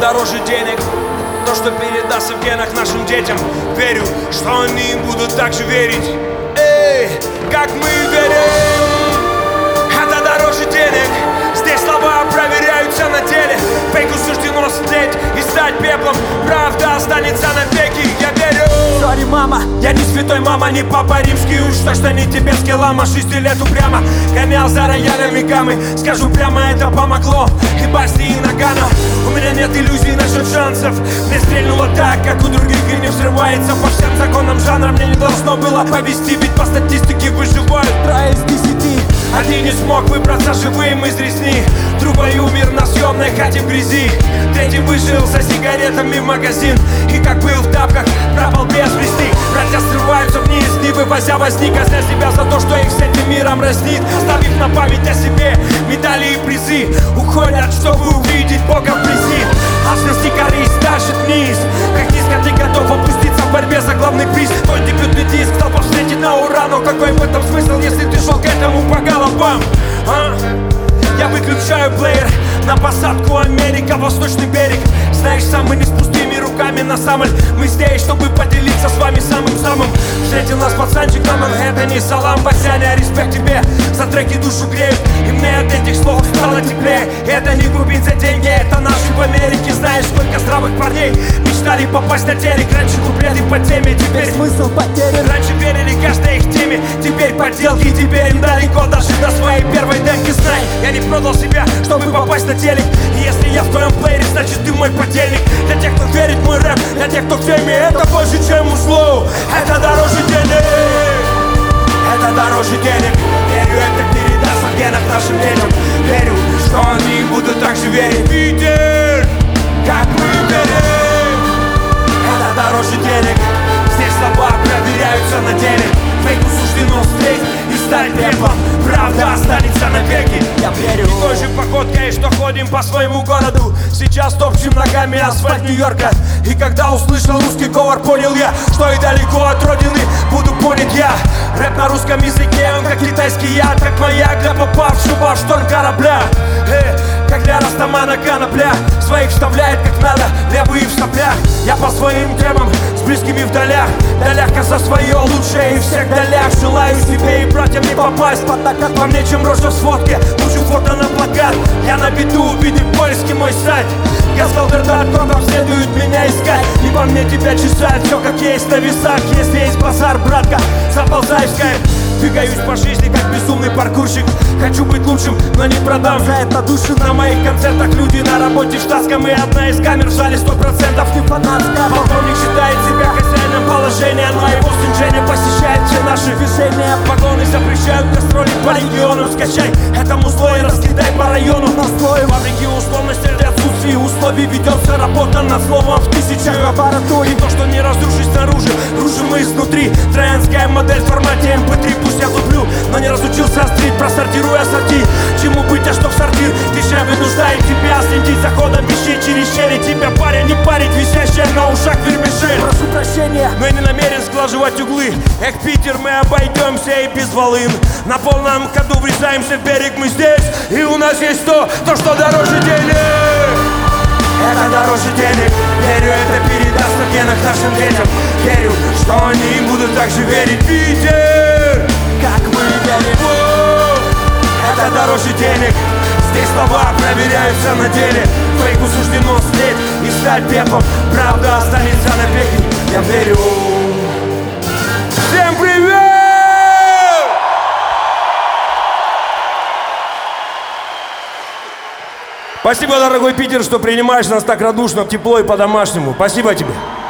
дороже денег. То, что передастся в генах нашим детям. Верю, что они будут так же верить, как мы верим. Это дороже денег. Здесь слова проверяются на деле. Фейку суждено стлеть и стать пеплом. Правда останется навеки, я верю. Сори, мама, я не святой, мама, не папа римский. Уж точно не тибетский лама. 6 лет упрямо гонял за роялями гаммы. Скажу прямо, это помогло. И Басти, и Нагано. У меня нет иллюзий насчет шансов. Мне стрельнуло так, как у других, и не взрывается. По всем законам жанра мне не должно было повести. Ведь по статистике выживают 3 из 10. Один не смог выбраться живым из резни. Другой умер на съемной хате в грязи. Третий выжил за сигаретами в магазин. И как был в тапках, пропал без вести. Братья срываются вниз, не вывозя возни. Казня себя за то, что их с этим миром разнит. Оставив на память о себе медали и призы. Уходят, чтобы увидеть Бога вблизи. Алчность и корысть тащит вниз. Как низко ты готов опуститься в борьбе за главный приз. Твой дебютный диск толпа встретит на ура. Но какой в этом смысл, если ты шел к этому по головам? Я выключаю плеер на посадку Америка, Восточный берег. Знаешь, сам мы не с пустыми руками на самоль. Мы здесь, чтобы поделиться с вами самым-самым. Встретил нас пацанчик на Манхэттене. Салам, Басяня, респект тебе. За треки душу греют, и мне от этих слов стало теплее. Это не грубить за деньги, это наши в Америке. Знаешь, сколько здравых парней мечтали попасть на телек. Раньше куплеты по теме, теперь смысл потерян. Раньше верили каждой их теме, теперь подделки. Теперь им далеко даже до своей первой демки. Знай, я не продал себя, чтобы попасть на телек. И если я в твоем плеере, значит ты мой подельник. Для тех, кто верит в мой рэп, для тех, кто в теме, это больше, чем услуг. Это дороже денег. Это дороже денег. Верю, это передастся в генах нашим детям. Верю, что они будут так же верить, Питер, как мы верим. Это дороже денег. Здесь слова проверяются на деле. Фейку суждено встреть и стать пеплом. Правда останется навеки, я верю. И той же походкой, что ходим по своему городу. Сейчас топчем ногами асфальт Нью-Йорка. И когда услышал русский говор, понял я, что и далеко от родины буду понят я. Рэп на русском языке, он как китайский яд. Как маяк для попавшего в шторм корабля. Как для растамана конопля. Своих вставляет как надо, левые в соплях. Я по своим темам с близкими в долях. Далях за свое лучшее и всех долях. Желаю себе и братьям не попасть под так, как по мне, чем рожа в сводке. Лучше фото на плакат. Я на виду, видит польский мой сайт. Я сказал кто следует меня искать. И по мне тебя чесать, все как есть на весах. Если есть базар, братка, заползай в скайп. Двигаюсь по жизни, как безумный паркурщик. Хочу быть лучшим, но не продам за это души. На моих концертах люди на работе в штатском. И одна из камер в зале 100% не фанатская. Полковник считает себя хозяином положения, но его сын Женя посещает все наши движения. Погоны запрещают гастроли по региону. Скачай этому зло и раскидай по району. На слое фабрики условности для отсутствия условий. Ведется работа над словом в тысячах лабораторий. И то, что не разрушить снаружи, дружим мы изнутри. Троянская модель в формате MP3. Пусть я туплю, но не разучился острить. Просортируя ассорти, чему быть, а что в сортир. Тише вынуждает тебя следить за ходом вещей через щели. Тебя паря не парить, висящая на ушах вермишель. Прошу прощения, но я не намерен сглаживать углы. Эх, Питер, мы обойдемся и без волын. На полном ходу врезаемся в берег, мы здесь. И у нас есть то, что дороже денег. Это дороже денег. Верю, это передастся в генах нашим детям. Верю, что они будут так же верить, Питер, как мы верим. Это дороже денег. Здесь слова проверяются на деле. Фейку суждено слеть и стать пеплом. Правда останется навеки, я верю. Всем привет! Спасибо, дорогой Питер, что принимаешь нас так радушно, тепло и по-домашнему. Спасибо тебе.